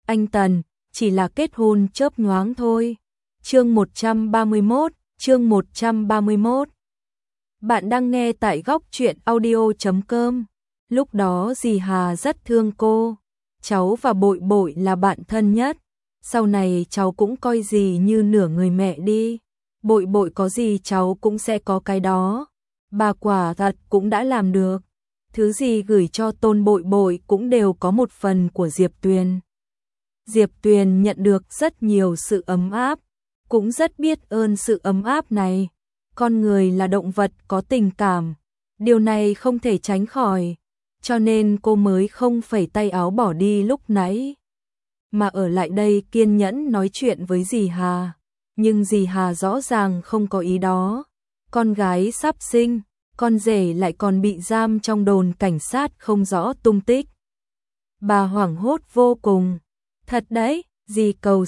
anh Tần, chỉ là kết hôn chớp nhoáng thôi. Chương 131. Bạn đang nghe tại góc truyện audio.com. Lúc đó dì Hà rất thương cô. Cháu và Bội Bội là bạn thân nhất. Sau này cháu cũng coi dì như nửa người mẹ đi. Bội Bội có gì cháu cũng sẽ có cái đó. Bà quả thật cũng đã làm được. Thứ gì gửi cho Tôn Bội Bội cũng đều có một phần của Diệp Tuyền. Diệp Tuyền nhận được rất nhiều sự ấm áp, cũng rất biết ơn sự ấm áp này. Con người là động vật có tình cảm, điều này không thể tránh khỏi, cho nên cô mới không phẩy tay áo bỏ đi lúc nãy, mà ở lại đây kiên nhẫn nói chuyện với dì Hà. Nhưng dì Hà rõ ràng không có ý đó. Con gái sắp sinh, con rể lại còn bị giam trong đồn cảnh sát không rõ tung tích. Bà hoảng hốt vô cùng. Thật đấy, dì cầu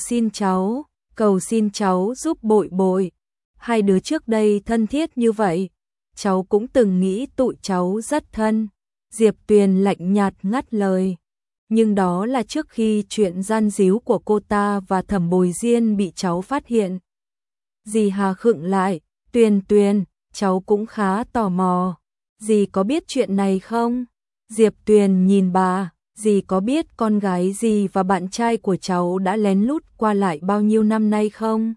xin cháu giúp Bội Bội. Hai đứa trước đây thân thiết như vậy, cháu cũng từng nghĩ tụi cháu rất thân. Diệp Tuyền lạnh nhạt ngắt lời. Nhưng đó là trước khi chuyện gian díu của cô ta và Thẩm Bồi Diên bị cháu phát hiện. Dì Hà khựng lại, Tuyền, cháu cũng khá tò mò. Dì có biết chuyện này không? Diệp Tuyền nhìn bà. Dì có biết con gái dì và bạn trai của cháu đã lén lút qua lại bao nhiêu năm nay không?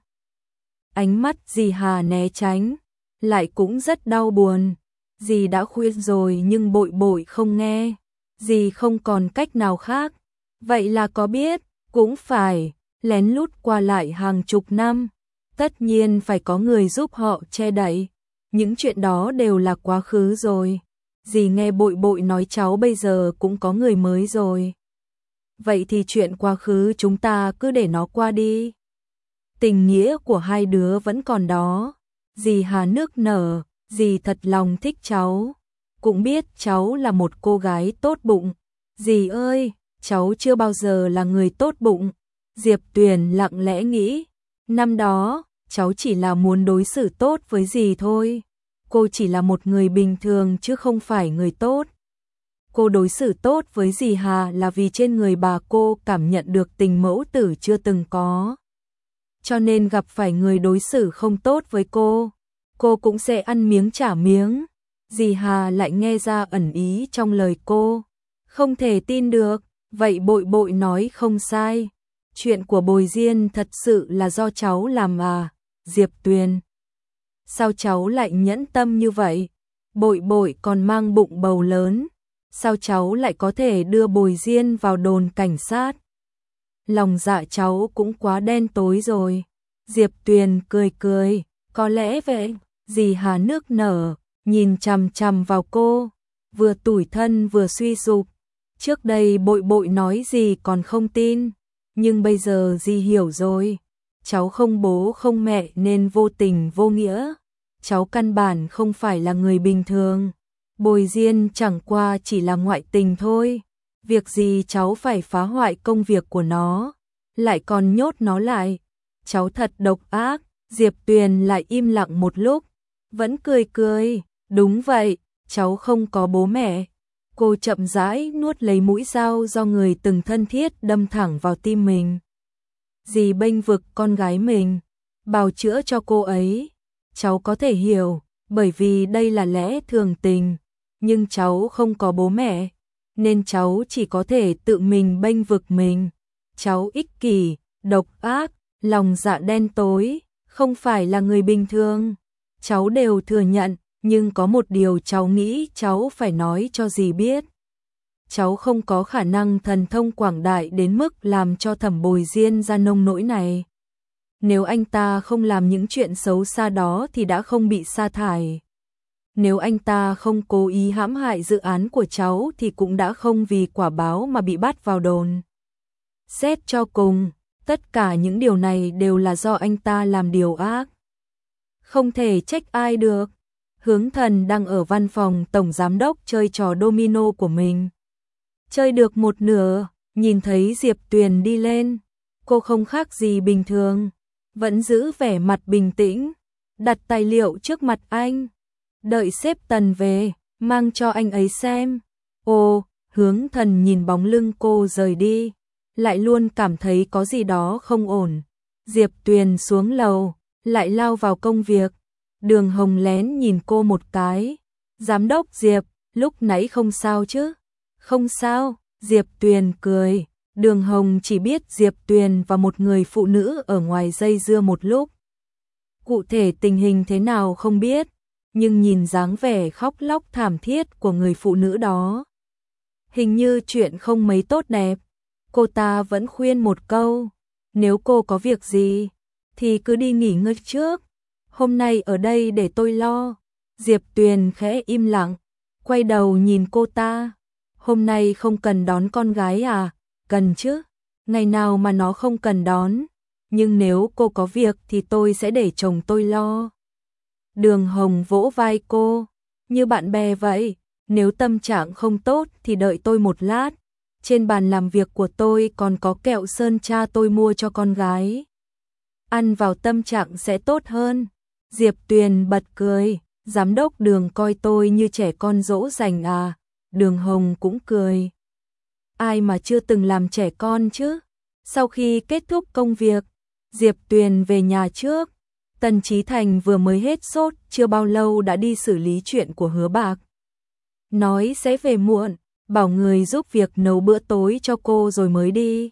Ánh mắt dì Hà né tránh, lại cũng rất đau buồn. Dì đã khuyên rồi nhưng Bội Bội không nghe. Dì không còn cách nào khác. Vậy là có biết, cũng phải, lén lút qua lại hàng chục năm. Tất nhiên phải có người giúp họ che đậy. Những chuyện đó đều là quá khứ rồi. Dì nghe Bội Bội nói cháu bây giờ cũng có người mới rồi. Vậy thì chuyện quá khứ chúng ta cứ để nó qua đi. Tình nghĩa của hai đứa vẫn còn đó. Dì Hà nước nở, dì thật lòng thích cháu. Cũng biết cháu là một cô gái tốt bụng. Dì ơi, cháu chưa bao giờ là người tốt bụng. Diệp Tuyền lặng lẽ nghĩ. Năm đó, cháu chỉ là muốn đối xử tốt với dì thôi. Cô chỉ là một người bình thường chứ không phải người tốt. Cô đối xử tốt với dì Hà là vì trên người bà cô cảm nhận được tình mẫu tử chưa từng có. Cho nên gặp phải người đối xử không tốt với cô cũng sẽ ăn miếng trả miếng. Dì Hà lại nghe ra ẩn ý trong lời cô. Không thể tin được, vậy Bội Bội nói không sai. Chuyện của Bồi Diên thật sự là do cháu làm à, Diệp Tuyền. Sao cháu lại nhẫn tâm như vậy? Bội Bội còn mang bụng bầu lớn. Sao cháu lại có thể đưa Bồi Diên vào đồn cảnh sát? Lòng dạ cháu cũng quá đen tối rồi. Diệp Tuyền cười, có lẽ vậy. Dì Hà nước nở, nhìn chằm chằm vào cô, vừa tủi thân vừa suy sụp. Trước đây Bội Bội nói gì còn không tin, nhưng bây giờ dì hiểu rồi. Cháu không bố không mẹ nên vô tình vô nghĩa. Cháu căn bản không phải là người bình thường. Bồi Diên chẳng qua chỉ là ngoại tình thôi. Việc gì cháu phải phá hoại công việc của nó, lại còn nhốt nó lại. Cháu thật độc ác. Diệp Tuyền lại im lặng một lúc, vẫn cười. Đúng vậy, cháu không có bố mẹ. Cô chậm rãi nuốt lấy mũi dao do người từng thân thiết đâm thẳng vào tim mình. Dì bênh vực con gái mình, bào chữa cho cô ấy. Cháu có thể hiểu, bởi vì đây là lẽ thường tình. Nhưng cháu không có bố mẹ, nên cháu chỉ có thể tự mình bênh vực mình. Cháu ích kỷ, độc ác, lòng dạ đen tối, không phải là người bình thường. Cháu đều thừa nhận, nhưng có một điều cháu nghĩ cháu phải nói cho dì biết. Cháu không có khả năng thần thông quảng đại đến mức làm cho Thẩm Bồi Diên ra nông nỗi này. Nếu anh ta không làm những chuyện xấu xa đó thì đã không bị sa thải. Nếu anh ta không cố ý hãm hại dự án của cháu thì cũng đã không vì quả báo mà bị bắt vào đồn. Xét cho cùng, tất cả những điều này đều là do anh ta làm điều ác. Không thể trách ai được. Hướng Thần đang ở văn phòng tổng giám đốc chơi trò domino của mình. Chơi được một nửa, nhìn thấy Diệp Tuyền đi lên. Cô không khác gì bình thường, vẫn giữ vẻ mặt bình tĩnh, đặt tài liệu trước mặt anh. Đợi sếp Tần về, mang cho anh ấy xem. Ồ, Hướng Thần nhìn bóng lưng cô rời đi, lại luôn cảm thấy có gì đó không ổn. Diệp Tuyền xuống lầu, lại lao vào công việc. Đường Hồng lén nhìn cô một cái. Giám đốc Diệp, lúc nãy không sao chứ? Không sao, Diệp Tuyền cười. Đường Hồng chỉ biết Diệp Tuyền và một người phụ nữ ở ngoài dây dưa một lúc. Cụ thể tình hình thế nào không biết, nhưng nhìn dáng vẻ khóc lóc thảm thiết của người phụ nữ đó, hình như chuyện không mấy tốt đẹp. Cô ta vẫn khuyên một câu, nếu cô có việc gì thì cứ đi nghỉ ngơi trước, hôm nay ở đây để tôi lo. Diệp Tuyền khẽ im lặng, quay đầu nhìn cô ta. Hôm nay không cần đón con gái à? Cần chứ, ngày nào mà nó không cần đón, nhưng nếu cô có việc thì tôi sẽ để chồng tôi lo. Đường Hồng vỗ vai cô, như bạn bè vậy, nếu tâm trạng không tốt thì đợi tôi một lát. Trên bàn làm việc của tôi còn có kẹo sơn cha tôi mua cho con gái. Ăn vào tâm trạng sẽ tốt hơn. Diệp Tuyền bật cười, giám đốc Đường coi tôi như trẻ con dỗ dành à? Đường Hồng cũng cười. Ai mà chưa từng làm trẻ con chứ? Sau khi kết thúc công việc, Diệp Tuyền về nhà trước. Tần Chí Thành vừa mới hết sốt, chưa bao lâu đã đi xử lý chuyện của Hứa Bạc. Nói sẽ về muộn, bảo người giúp việc nấu bữa tối cho cô rồi mới đi.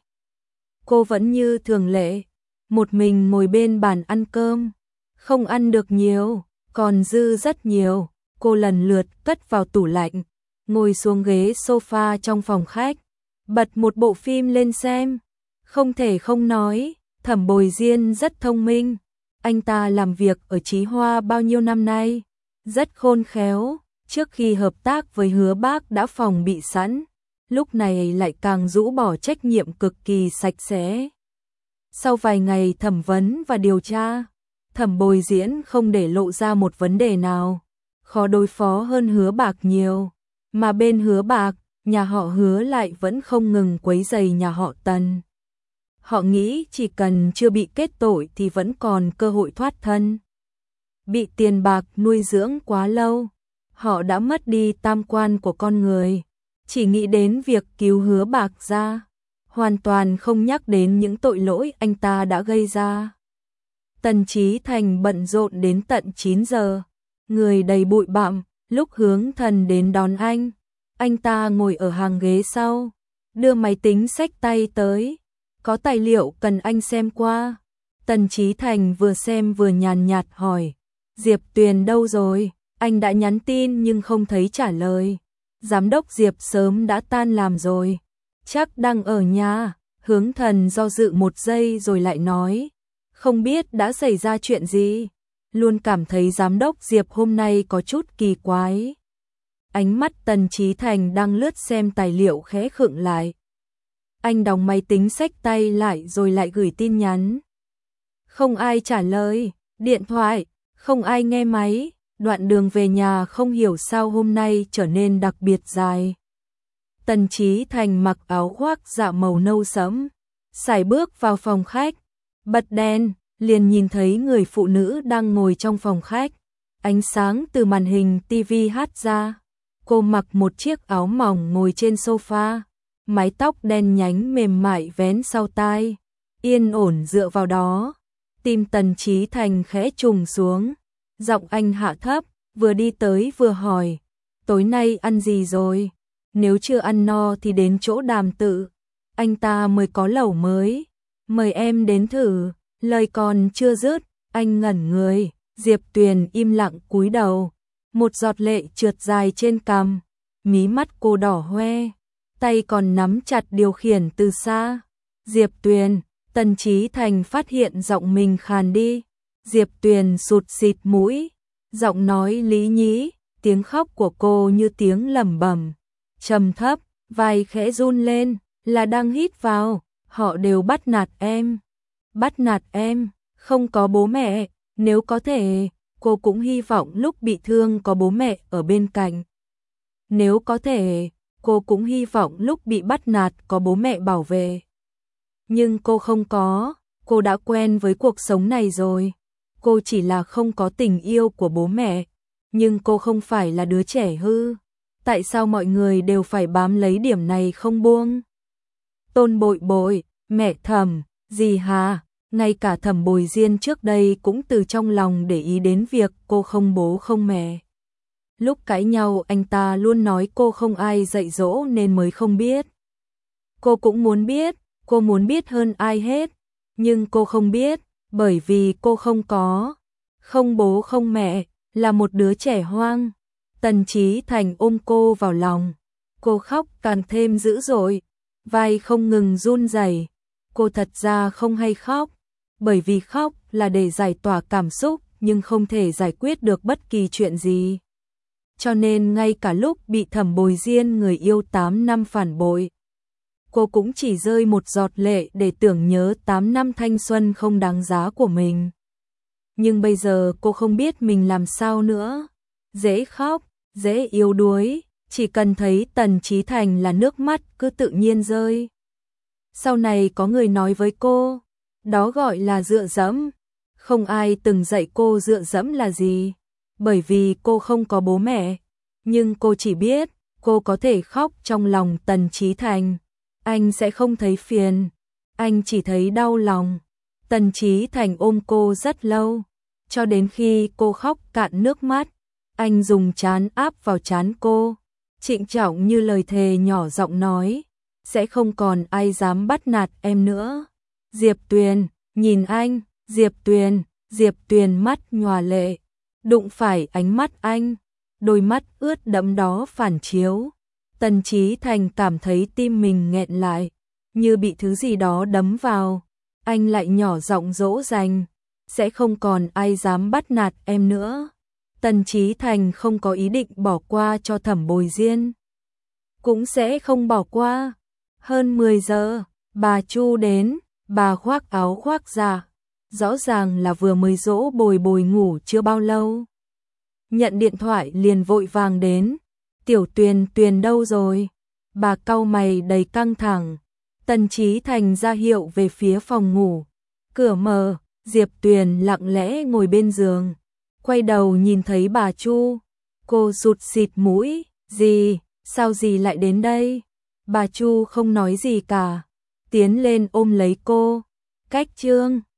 Cô vẫn như thường lệ, một mình ngồi bên bàn ăn cơm, không ăn được nhiều, còn dư rất nhiều. Cô lần lượt cất vào tủ lạnh, ngồi xuống ghế sofa trong phòng khách, bật một bộ phim lên xem. Không thể không nói, Thẩm Bồi Diên rất thông minh. Anh ta làm việc ở Chí Hoa bao nhiêu năm nay, rất khôn khéo. Trước khi hợp tác với Hứa Bác đã phòng bị sẵn, lúc này lại càng rũ bỏ trách nhiệm cực kỳ sạch sẽ. Sau vài ngày thẩm vấn và điều tra, Thẩm Bồi Diễn không để lộ ra một vấn đề nào, khó đối phó hơn Hứa Bạc nhiều. Mà bên Hứa Bạc, nhà họ Hứa lại vẫn không ngừng quấy rầy nhà họ Tần. Họ nghĩ chỉ cần chưa bị kết tội thì vẫn còn cơ hội thoát thân. Bị tiền bạc nuôi dưỡng quá lâu, họ đã mất đi tam quan của con người, chỉ nghĩ đến việc cứu Hứa Bạc ra, hoàn toàn không nhắc đến những tội lỗi anh ta đã gây ra. Tần Chí Thành bận rộn đến tận 9 giờ, người đầy bụi bặm. Lúc Hướng Thần đến đón anh ta ngồi ở hàng ghế sau, đưa máy tính xách tay tới. Có tài liệu cần anh xem qua. Tần Chí Thành vừa xem vừa nhàn nhạt hỏi, Diệp Tuyền đâu rồi? Anh đã nhắn tin nhưng không thấy trả lời. Giám đốc Diệp sớm đã tan làm rồi, chắc đang ở nhà. Hướng Thần do dự một giây rồi lại nói, không biết đã xảy ra chuyện gì, luôn cảm thấy giám đốc Diệp hôm nay có chút kỳ quái. Ánh mắt Tần Chí Thành đang lướt xem tài liệu khẽ khựng lại. Anh đóng máy tính xách tay lại rồi lại gửi tin nhắn. Không ai trả lời, điện thoại, không ai nghe máy. Đoạn đường về nhà không hiểu sao hôm nay trở nên đặc biệt dài. Tần Chí Thành mặc áo khoác dạ màu nâu sẫm, sải bước vào phòng khách, bật đèn, liền nhìn thấy người phụ nữ đang ngồi trong phòng khách. Ánh sáng từ màn hình tivi hắt ra. Cô mặc một chiếc áo mỏng ngồi trên sofa, mái tóc đen nhánh mềm mại vén sau tai, yên ổn dựa vào đó. Tim Tần Chí Thành khẽ trùng xuống, giọng anh hạ thấp, vừa đi tới vừa hỏi, tối nay ăn gì rồi? Nếu chưa ăn no thì đến chỗ Đàm Tự, anh ta mới có lẩu mới, mời em đến thử. Lời còn chưa dứt, anh ngẩn người. Diệp Tuyền im lặng cúi đầu, một giọt lệ trượt dài trên cằm, mí mắt cô đỏ hoe, tay còn nắm chặt điều khiển từ xa. Diệp Tuyền, Tần Chí Thành phát hiện giọng mình khàn đi. Diệp Tuyền sụt xịt mũi, giọng nói lý nhí, tiếng khóc của cô như tiếng lẩm bẩm, trầm thấp, vai khẽ run lên, là đang hít vào. Họ đều bắt nạt em. Bắt nạt em, không có bố mẹ, nếu có thể, cô cũng hy vọng lúc bị thương có bố mẹ ở bên cạnh. Nếu có thể, cô cũng hy vọng lúc bị bắt nạt có bố mẹ bảo vệ. Nhưng cô không có, cô đã quen với cuộc sống này rồi. Cô chỉ là không có tình yêu của bố mẹ, nhưng cô không phải là đứa trẻ hư. Tại sao mọi người đều phải bám lấy điểm này không buông? Tôn Bội Bội, mẹ Thẩm, dì Hà, ngay cả Thẩm Bồi Diên trước đây cũng từ trong lòng để ý đến việc cô không bố không mẹ. Lúc cãi nhau anh ta luôn nói cô không ai dạy dỗ nên mới không biết. Cô cũng muốn biết, cô muốn biết hơn ai hết, nhưng cô không biết, bởi vì cô không bố không mẹ, là một đứa trẻ hoang. Tần Chí Thành ôm cô vào lòng, cô khóc càng thêm dữ dội, vai không ngừng run rẩy. Cô thật ra không hay khóc, bởi vì khóc là để giải tỏa cảm xúc nhưng không thể giải quyết được bất kỳ chuyện gì. Cho nên ngay cả lúc bị Thẩm Bồi Diên người yêu 8 năm phản bội, cô cũng chỉ rơi một giọt lệ để tưởng nhớ 8 năm thanh xuân không đáng giá của mình. Nhưng bây giờ cô không biết mình làm sao nữa. Dễ khóc, dễ yếu đuối, chỉ cần thấy Tần Chí Thành là nước mắt cứ tự nhiên rơi. Sau này có người nói với cô, đó gọi là dựa dẫm. Không ai từng dạy cô dựa dẫm là gì, bởi vì cô không có bố mẹ. Nhưng cô chỉ biết, cô có thể khóc trong lòng Tần Chí Thành. Anh sẽ không thấy phiền, anh chỉ thấy đau lòng. Tần Chí Thành ôm cô rất lâu, cho đến khi cô khóc cạn nước mắt, anh dùng trán áp vào trán cô, trịnh trọng như lời thề nhỏ giọng nói, sẽ không còn ai dám bắt nạt em nữa. Diệp Tuyền, nhìn anh, Diệp Tuyền mắt nhòa lệ, đụng phải ánh mắt anh, đôi mắt ướt đẫm đó phản chiếu. Tần Chí Thành cảm thấy tim mình nghẹn lại, như bị thứ gì đó đấm vào. Anh lại nhỏ giọng dỗ dành, sẽ không còn ai dám bắt nạt em nữa. Tần Chí Thành không có ý định bỏ qua cho Thẩm Bồi Diên, cũng sẽ không bỏ qua. Hơn 10 giờ, bà Chu đến, bà khoác áo khoác ra, rõ ràng là vừa mới dỗ Bồi Bồi ngủ chưa bao lâu. Nhận điện thoại liền vội vàng đến, Tiểu Tuyền Tuyền đâu rồi? Bà cau mày đầy căng thẳng. Tần Chí Thành ra hiệu về phía phòng ngủ, cửa mở, Diệp Tuyền lặng lẽ ngồi bên giường, quay đầu nhìn thấy bà Chu, cô rụt xịt mũi, "Dì, sao dì lại đến đây?" Bà Chu không nói gì cả, tiến lên ôm lấy cô, "Cách Trương,